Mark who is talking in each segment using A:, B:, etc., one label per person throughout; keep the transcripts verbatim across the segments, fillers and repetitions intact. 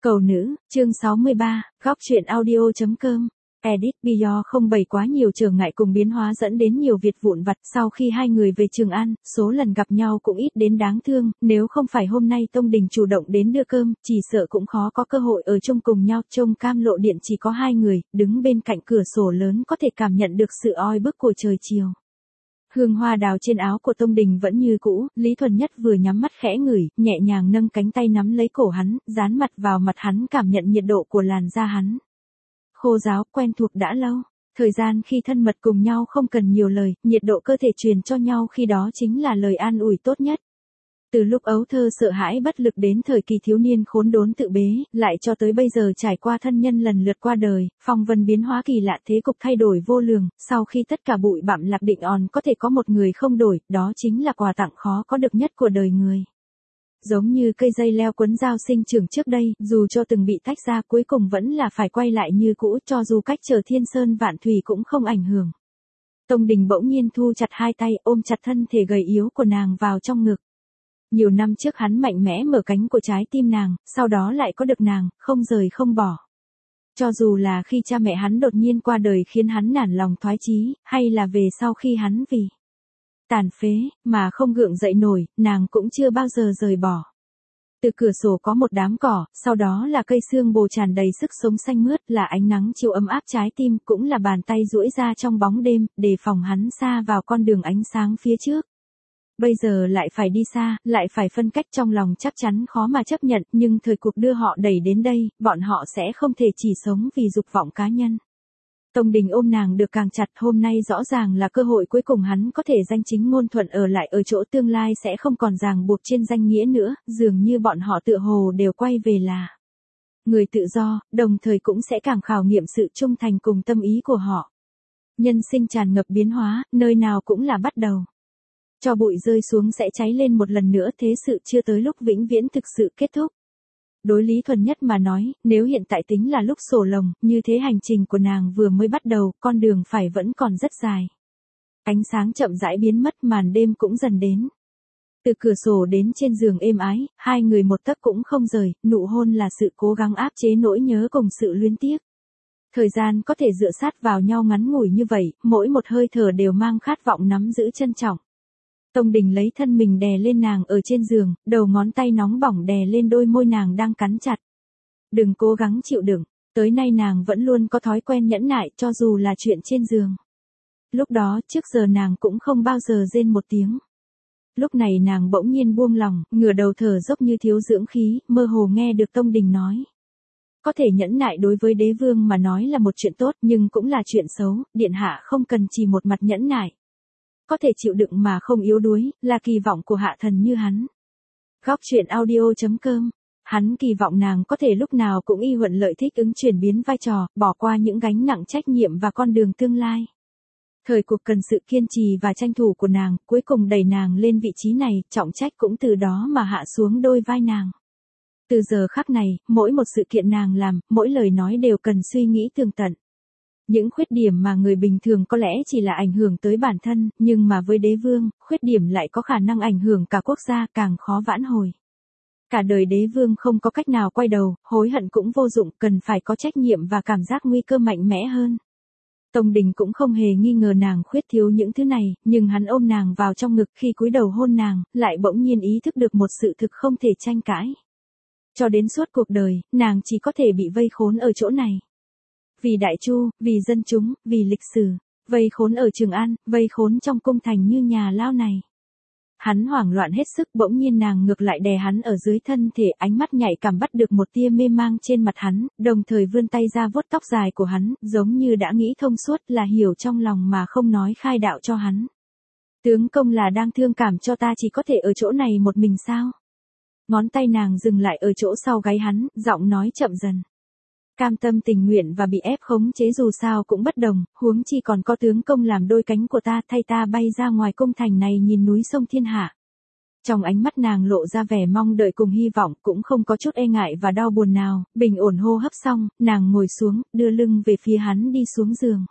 A: Cầu nữ, chương sáu mươi ba, góc truyện audio.com. Edit Bio không bày quá nhiều trở ngại cùng biến hóa dẫn đến nhiều việc vụn vặt. Sau khi hai người về Trường An, số lần gặp nhau cũng ít đến đáng thương, nếu không phải hôm nay Tông Đình chủ động đến đưa cơm, chỉ sợ cũng khó có cơ hội ở chung cùng nhau. Trong cam lộ điện chỉ có hai người, đứng bên cạnh cửa sổ lớn có thể cảm nhận được sự oi bức của trời chiều. Hương hoa đào trên áo của Tông Đình vẫn như cũ, Lý Thuần Nhất vừa nhắm mắt khẽ ngửi, nhẹ nhàng nâng cánh tay nắm lấy cổ hắn, dán mặt vào mặt hắn cảm nhận nhiệt độ của làn da hắn. Khô ráo, quen thuộc đã lâu, thời gian khi thân mật cùng nhau không cần nhiều lời, nhiệt độ cơ thể truyền cho nhau khi đó chính là lời an ủi tốt nhất. Từ lúc ấu thơ sợ hãi bất lực đến thời kỳ thiếu niên khốn đốn tự bế, lại cho tới bây giờ trải qua thân nhân lần lượt qua đời, phong vân biến hóa kỳ lạ thế cục thay đổi vô lường, sau khi tất cả bụi bặm lạc định on có thể có một người không đổi, đó chính là quà tặng khó có được nhất của đời người. Giống như cây dây leo quấn dao sinh trưởng trước đây, dù cho từng bị tách ra cuối cùng vẫn là phải quay lại như cũ, cho dù cách trở thiên sơn vạn thủy cũng không ảnh hưởng. Tông Đình bỗng nhiên thu chặt hai tay ôm chặt thân thể gầy yếu của nàng vào trong ngực. Nhiều năm trước hắn mạnh mẽ mở cánh của trái tim nàng, sau đó lại có được nàng, không rời không bỏ. Cho dù là khi cha mẹ hắn đột nhiên qua đời khiến hắn nản lòng thoái chí, hay là về sau khi hắn vì tàn phế, mà không gượng dậy nổi, nàng cũng chưa bao giờ rời bỏ. Từ cửa sổ có một đám cỏ, sau đó là cây xương bồ tràn đầy sức sống xanh mướt, là ánh nắng chiếu ấm áp trái tim, cũng là bàn tay duỗi ra trong bóng đêm, để phòng hắn xa vào con đường ánh sáng phía trước. Bây giờ lại phải đi xa, lại phải phân cách, trong lòng chắc chắn khó mà chấp nhận, nhưng thời cuộc đưa họ đẩy đến đây, bọn họ sẽ không thể chỉ sống vì dục vọng cá nhân. Tông Đình ôm nàng được càng chặt, hôm nay rõ ràng là cơ hội cuối cùng hắn có thể danh chính ngôn thuận ở lại ở chỗ tương lai sẽ không còn ràng buộc trên danh nghĩa nữa, dường như bọn họ tựa hồ đều quay về là người tự do, đồng thời cũng sẽ càng khảo nghiệm sự trung thành cùng tâm ý của họ. Nhân sinh tràn ngập biến hóa, nơi nào cũng là bắt đầu. Cho bụi rơi xuống sẽ cháy lên một lần nữa, thế sự chưa tới lúc vĩnh viễn thực sự kết thúc. Đối Lý Thuần Nhất mà nói, nếu hiện tại tính là lúc sổ lồng, như thế hành trình của nàng vừa mới bắt đầu, con đường phải vẫn còn rất dài. Ánh sáng chậm rãi biến mất, màn đêm cũng dần đến. Từ cửa sổ đến trên giường êm ái, hai người một tấc cũng không rời, nụ hôn là sự cố gắng áp chế nỗi nhớ cùng sự luyến tiếc. Thời gian có thể dựa sát vào nhau ngắn ngủi như vậy, mỗi một hơi thở đều mang khát vọng nắm giữ trân trọng. Tông Đình lấy thân mình đè lên nàng ở trên giường, đầu ngón tay nóng bỏng đè lên đôi môi nàng đang cắn chặt. Đừng cố gắng chịu đựng, tới nay nàng vẫn luôn có thói quen nhẫn nại cho dù là chuyện trên giường. Lúc đó trước giờ nàng cũng không bao giờ rên một tiếng. Lúc này nàng bỗng nhiên buông lòng, ngửa đầu thở dốc như thiếu dưỡng khí, mơ hồ nghe được Tông Đình nói. Có thể nhẫn nại đối với đế vương mà nói là một chuyện tốt, nhưng cũng là chuyện xấu, điện hạ không cần chỉ một mặt nhẫn nại. Có thể chịu đựng mà không yếu đuối, là kỳ vọng của hạ thần như hắn. Góc truyện audio.com. Hắn kỳ vọng nàng có thể lúc nào cũng y huận lợi thích ứng chuyển biến vai trò, bỏ qua những gánh nặng trách nhiệm và con đường tương lai. Thời cuộc cần sự kiên trì và tranh thủ của nàng, cuối cùng đẩy nàng lên vị trí này, trọng trách cũng từ đó mà hạ xuống đôi vai nàng. Từ giờ khắc này, mỗi một sự kiện nàng làm, mỗi lời nói đều cần suy nghĩ tường tận. Những khuyết điểm mà người bình thường có lẽ chỉ là ảnh hưởng tới bản thân, nhưng mà với đế vương, khuyết điểm lại có khả năng ảnh hưởng cả quốc gia, càng khó vãn hồi. Cả đời đế vương không có cách nào quay đầu, hối hận cũng vô dụng, cần phải có trách nhiệm và cảm giác nguy cơ mạnh mẽ hơn. Tông Đình cũng không hề nghi ngờ nàng khuyết thiếu những thứ này, nhưng hắn ôm nàng vào trong ngực khi cúi đầu hôn nàng, lại bỗng nhiên ý thức được một sự thực không thể tranh cãi. Cho đến suốt cuộc đời, nàng chỉ có thể bị vây khốn ở chỗ này. Vì đại chu, vì dân chúng, vì lịch sử, vây khốn ở Trường An, vây khốn trong cung thành như nhà lao này. Hắn hoảng loạn hết sức, bỗng nhiên nàng ngược lại đè hắn ở dưới thân thể, ánh mắt nhạy cảm bắt được một tia mê mang trên mặt hắn, đồng thời vươn tay ra vuốt tóc dài của hắn, giống như đã nghĩ thông suốt, là hiểu trong lòng mà không nói khai đạo cho hắn. Tướng công là đang thương cảm cho ta chỉ có thể ở chỗ này một mình sao? Ngón tay nàng dừng lại ở chỗ sau gáy hắn, giọng nói chậm dần. Cam tâm tình nguyện và bị ép khống chế dù sao cũng bất đồng, huống chi còn có tướng công làm đôi cánh của ta, thay ta bay ra ngoài cung thành này nhìn núi sông thiên hạ. Trong ánh mắt nàng lộ ra vẻ mong đợi cùng hy vọng, cũng không có chút e ngại và đau buồn nào, bình ổn hô hấp xong, nàng ngồi xuống, đưa lưng về phía hắn đi xuống giường.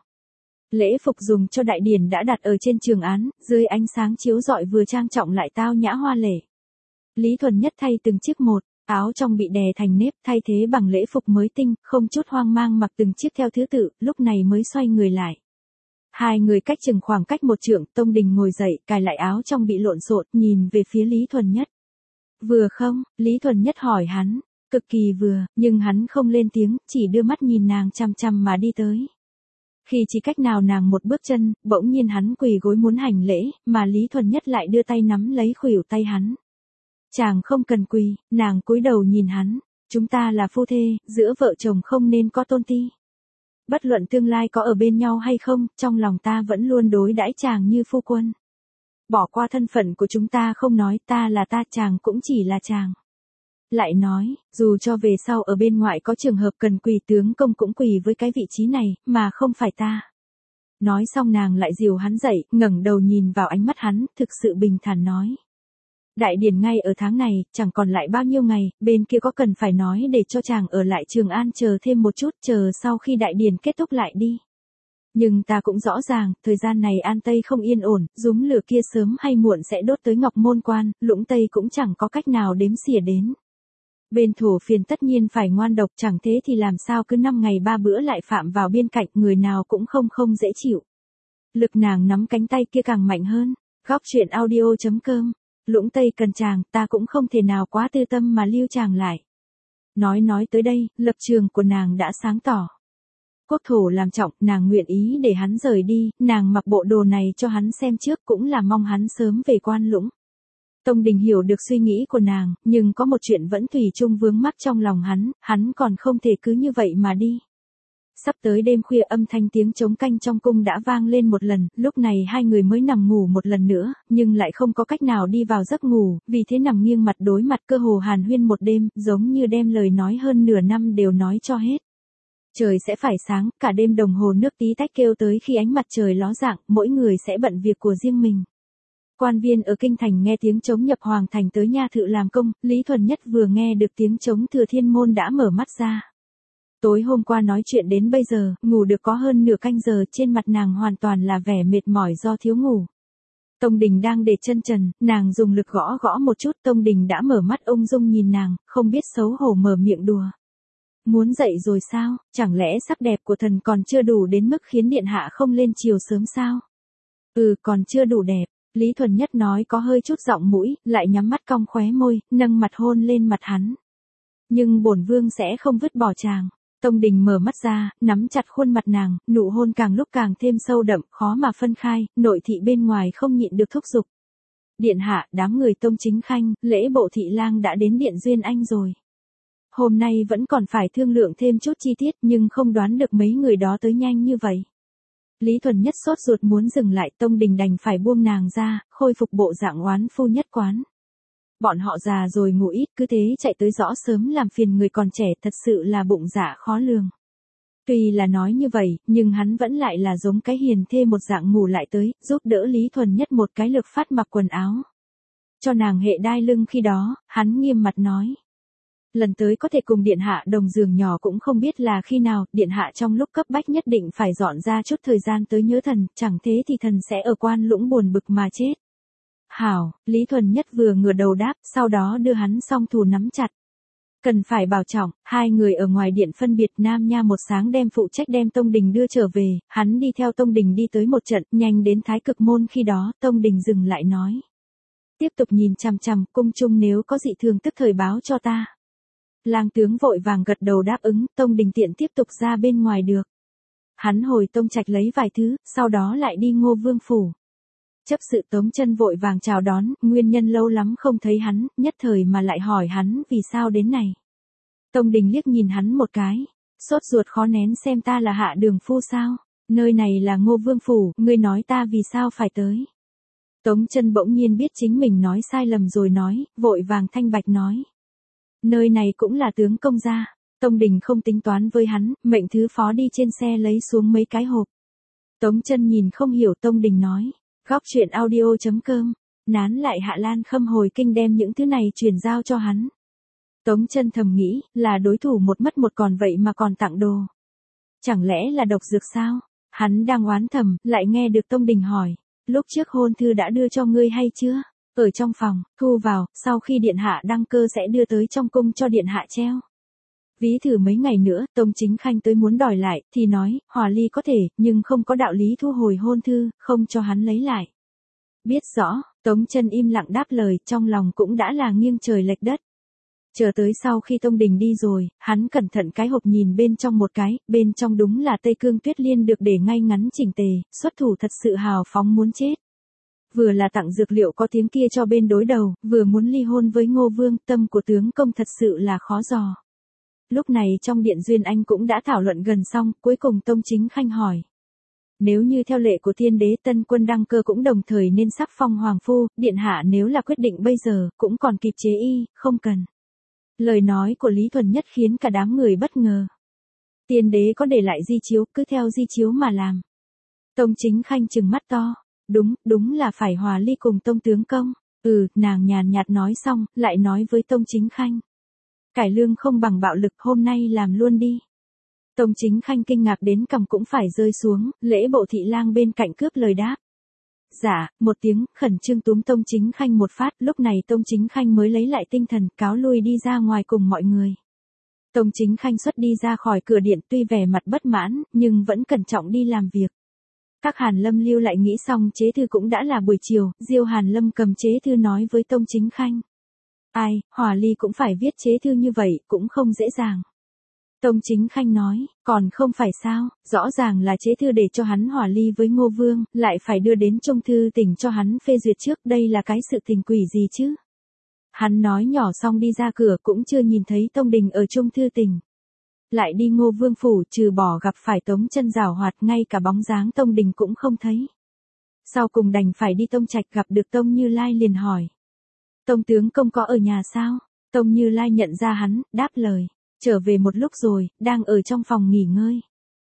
A: Lễ phục dùng cho đại điển đã đặt ở trên Trường Án, dưới ánh sáng chiếu rọi vừa trang trọng lại tao nhã hoa lệ. Lý Thuần Nhất thay từng chiếc một, áo trong bị đè thành nếp, thay thế bằng lễ phục mới tinh, không chút hoang mang mặc từng chiếc theo thứ tự, lúc này mới xoay người lại. Hai người cách chừng khoảng cách một trượng, Tông Đình ngồi dậy, cài lại áo trong bị lộn xộn, nhìn về phía Lý Thuần Nhất. Vừa không? Lý Thuần Nhất hỏi hắn. Cực kỳ vừa, nhưng hắn không lên tiếng, chỉ đưa mắt nhìn nàng chằm chằm mà đi tới. Khi chỉ cách nào nàng một bước chân, bỗng nhiên hắn quỳ gối muốn hành lễ, mà Lý Thuần Nhất lại đưa tay nắm lấy khuỷu tay hắn. Chàng không cần quỳ, nàng cúi đầu nhìn hắn. Chúng ta là phu thê, giữa vợ chồng không nên có tôn ti. Bất luận tương lai có ở bên nhau hay không, trong lòng ta vẫn luôn đối đãi chàng như phu quân. Bỏ qua thân phận của chúng ta không nói, ta là ta, chàng cũng chỉ là chàng. Lại nói, dù cho về sau ở bên ngoài có trường hợp cần quỳ, tướng công cũng quỳ với cái vị trí này, mà không phải ta. Nói xong nàng lại dìu hắn dậy, ngẩng đầu nhìn vào ánh mắt hắn, thực sự bình thản nói. Đại điển ngay ở tháng này, chẳng còn lại bao nhiêu ngày, bên kia có cần phải nói để cho chàng ở lại Trường An chờ thêm một chút, chờ sau khi đại điển kết thúc lại đi. Nhưng ta cũng rõ ràng, thời gian này An Tây không yên ổn, dúm lửa kia sớm hay muộn sẽ đốt tới Ngọc Môn Quan, Lũng Tây cũng chẳng có cách nào đếm xỉa đến. Bên thổ phiền tất nhiên phải ngoan độc, chẳng thế thì làm sao cứ năm ngày ba bữa lại phạm vào biên cạnh, người nào cũng không không dễ chịu. Lực nàng nắm cánh tay kia càng mạnh hơn. Góc truyện audio chấm com. Lũng Tây cần chàng, ta cũng không thể nào quá tư tâm mà lưu chàng lại. Nói nói tới đây, lập trường của nàng đã sáng tỏ. Quốc thổ làm trọng, nàng nguyện ý để hắn rời đi, nàng mặc bộ đồ này cho hắn xem trước cũng là mong hắn sớm về Quan Lũng. Tông Đình hiểu được suy nghĩ của nàng, nhưng có một chuyện vẫn thủy chung vướng mắc trong lòng hắn, hắn còn không thể cứ như vậy mà đi. Sắp tới đêm khuya âm thanh tiếng trống canh trong cung đã vang lên một lần, lúc này hai người mới nằm ngủ một lần nữa, nhưng lại không có cách nào đi vào giấc ngủ, vì thế nằm nghiêng mặt đối mặt cơ hồ hàn huyên một đêm, giống như đem lời nói hơn nửa năm đều nói cho hết. Trời sẽ phải sáng, cả đêm đồng hồ nước tí tách kêu tới khi ánh mặt trời ló dạng, mỗi người sẽ bận việc của riêng mình. Quan viên ở kinh thành nghe tiếng trống nhập hoàng thành tới nha thự làm công, Lý Thuần Nhất vừa nghe được tiếng trống Thừa Thiên Môn đã mở mắt ra. Tối hôm qua nói chuyện đến bây giờ, ngủ được có hơn nửa canh giờ, trên mặt nàng hoàn toàn là vẻ mệt mỏi do thiếu ngủ. Tông Đình đang để chân trần, nàng dùng lực gõ gõ một chút, Tông Đình đã mở mắt ung dung nhìn nàng, không biết xấu hổ mở miệng đùa. Muốn dậy rồi sao, chẳng lẽ sắc đẹp của thần còn chưa đủ đến mức khiến điện hạ không lên chiều sớm sao? Ừ, còn chưa đủ đẹp. Lý Thuần Nhất nói có hơi chút giọng mũi, lại nhắm mắt cong khóe môi, nâng mặt hôn lên mặt hắn. Nhưng bổn vương sẽ không vứt bỏ chàng. Tông Đình mở mắt ra, nắm chặt khuôn mặt nàng, nụ hôn càng lúc càng thêm sâu đậm, khó mà phân khai, nội thị bên ngoài không nhịn được thúc giục. Điện hạ, đám người Tông Chính Khanh, lễ bộ thị lang đã đến điện Duyên Anh rồi. Hôm nay vẫn còn phải thương lượng thêm chút chi tiết, nhưng không đoán được mấy người đó tới nhanh như vậy. Lý Thuần Nhất sốt ruột muốn dừng lại, Tông Đình đành phải buông nàng ra, khôi phục bộ dạng oán phu nhất quán. Bọn họ già rồi ngủ ít, cứ thế chạy tới rõ sớm làm phiền người còn trẻ, thật sự là bụng dạ khó lường. Tuy là nói như vậy, nhưng hắn vẫn lại là giống cái hiền thê một dạng ngủ lại tới, giúp đỡ Lý Thuần Nhất một cái lực phát mặc quần áo. Cho nàng hệ đai lưng khi đó, hắn nghiêm mặt nói. Lần tới có thể cùng điện hạ đồng giường nhỏ cũng không biết là khi nào, điện hạ trong lúc cấp bách nhất định phải dọn ra chút thời gian tới nhớ thần, chẳng thế thì thần sẽ ở Quan Lũng buồn bực mà chết. Hảo, Lý Thuần Nhất vừa ngửa đầu đáp, sau đó đưa hắn song thủ nắm chặt. Cần phải bảo trọng, hai người ở ngoài điện phân biệt, Nam Nha một sáng đem phụ trách đem Tông Đình đưa trở về, hắn đi theo Tông Đình đi tới một trận, nhanh đến Thái Cực Môn khi đó, Tông Đình dừng lại nói. Tiếp tục nhìn chằm chằm, cung chung nếu có dị thường tức thời báo cho ta. Lang tướng vội vàng gật đầu đáp ứng, Tông Đình tiện tiếp tục ra bên ngoài được. Hắn hồi Tông Trạch lấy vài thứ, sau đó lại đi Ngô Vương phủ. Chấp sự Tống Chân vội vàng chào đón, nguyên nhân lâu lắm không thấy hắn, nhất thời mà lại hỏi hắn vì sao đến này. Tông Đình liếc nhìn hắn một cái, sốt ruột khó nén, xem ta là hạ đường phu sao, nơi này là Ngô Vương phủ, ngươi nói ta vì sao phải tới. Tống Chân bỗng nhiên biết chính mình nói sai lầm rồi nói, vội vàng thanh bạch nói. Nơi này cũng là tướng công gia. Tông Đình không tính toán với hắn, mệnh thứ phó đi trên xe lấy xuống mấy cái hộp. Tống Chân nhìn không hiểu, Tông Đình nói. Góc truyện audio chấm com. Nán lại Hạ Lan Khâm hồi kinh đem những thứ này truyền giao cho hắn. Tống Chân thầm nghĩ, là đối thủ một mất một còn vậy mà còn tặng đồ. Chẳng lẽ là độc dược sao? Hắn đang oán thầm, lại nghe được Tông Đình hỏi. Lúc trước hôn thư đã đưa cho ngươi hay chưa? Ở trong phòng, thu vào, sau khi điện hạ đăng cơ sẽ đưa tới trong cung cho điện hạ treo. Ví thử mấy ngày nữa, Tông Chính Khanh tới muốn đòi lại, thì nói, hòa ly có thể, nhưng không có đạo lý thu hồi hôn thư, không cho hắn lấy lại. Biết rõ, Tống Chân im lặng đáp lời, trong lòng cũng đã là nghiêng trời lệch đất. Chờ tới sau khi Tông Đình đi rồi, hắn cẩn thận cái hộp nhìn bên trong một cái, bên trong đúng là Tây Cương Tuyết Liên được để ngay ngắn chỉnh tề, xuất thủ thật sự hào phóng muốn chết. Vừa là tặng dược liệu có tiếng kia cho bên đối đầu, vừa muốn ly hôn với Ngô Vương, tâm của tướng công thật sự là khó dò. Lúc này trong điện Duyên Anh cũng đã thảo luận gần xong, cuối cùng Tông Chính Khanh hỏi. Nếu như theo lệ của thiên đế tân quân đăng cơ cũng đồng thời nên sắc phong hoàng phu, điện hạ nếu là quyết định bây giờ, cũng còn kịp chế y, không cần. Lời nói của Lý Thuần Nhất khiến cả đám người bất ngờ. Tiên đế có để lại di chiếu, cứ theo di chiếu mà làm. Tông Chính Khanh trừng mắt to. Đúng, đúng là phải hòa ly cùng Tông tướng công. Ừ, nàng nhàn nhạt nói xong, lại nói với Tông Chính Khanh. Cải lương không bằng bạo lực, hôm nay làm luôn đi. Tông Chính Khanh kinh ngạc đến cằm cũng phải rơi xuống, lễ bộ thị lang bên cạnh cướp lời đáp. Dạ, một tiếng, khẩn trương túm Tông Chính Khanh một phát, lúc này Tông Chính Khanh mới lấy lại tinh thần, cáo lui đi ra ngoài cùng mọi người. Tông Chính Khanh xuất đi ra khỏi cửa điện tuy vẻ mặt bất mãn, nhưng vẫn cẩn trọng đi làm việc. Các Hàn Lâm lưu lại nghĩ xong chế thư cũng đã là buổi chiều, Diêu Hàn Lâm cầm chế thư nói với Tông Chính Khanh. Ai, hòa ly cũng phải viết chế thư như vậy, cũng không dễ dàng. Tông Chính Khanh nói, còn không phải sao, rõ ràng là chế thư để cho hắn hòa ly với Ngô Vương, lại phải đưa đến Trung Thư Tỉnh cho hắn phê duyệt trước, đây là cái sự tình quỷ gì chứ? Hắn nói nhỏ xong đi ra cửa cũng chưa nhìn thấy Tông Đình ở Trung Thư Tỉnh. Lại đi Ngô Vương phủ, trừ bỏ gặp phải Tống Chân giảo hoạt, ngay cả bóng dáng Tông Đình cũng không thấy. Sau cùng đành phải đi Tông Trạch, gặp được Tông Như Lai liền hỏi. Tông tướng công có ở nhà sao? Tông Như Lai nhận ra hắn, đáp lời. Trở về một lúc rồi, đang ở trong phòng nghỉ ngơi.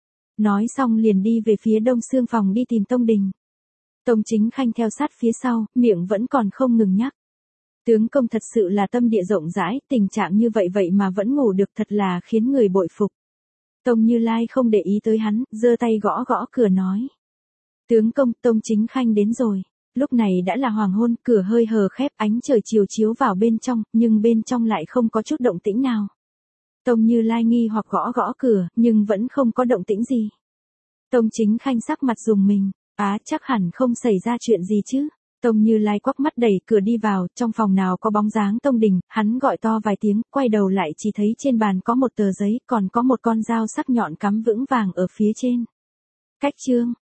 A: Nói xong liền đi về phía đông xương phòng đi tìm Tông Đình. Tông Chính Khanh theo sát phía sau, miệng vẫn còn không ngừng nhắc. Tướng công thật sự là tâm địa rộng rãi, tình trạng như vậy vậy mà vẫn ngủ được, thật là khiến người bội phục. Tông Như Lai không để ý tới hắn, giơ tay gõ gõ cửa nói. Tướng công, Tông Chính Khanh đến rồi. Lúc này đã là hoàng hôn, cửa hơi hờ khép, ánh trời chiều chiếu vào bên trong, nhưng bên trong lại không có chút động tĩnh nào. Tông Như Lai nghi hoặc gõ gõ cửa, nhưng vẫn không có động tĩnh gì. Tông Chính Khanh sắc mặt rùng mình, á chắc hẳn không xảy ra chuyện gì chứ. Tông Như Lai quắc mắt đẩy cửa đi vào, trong phòng nào có bóng dáng Tông Đình, hắn gọi to vài tiếng, quay đầu lại chỉ thấy trên bàn có một tờ giấy, còn có một con dao sắc nhọn cắm vững vàng ở phía trên. Cách chương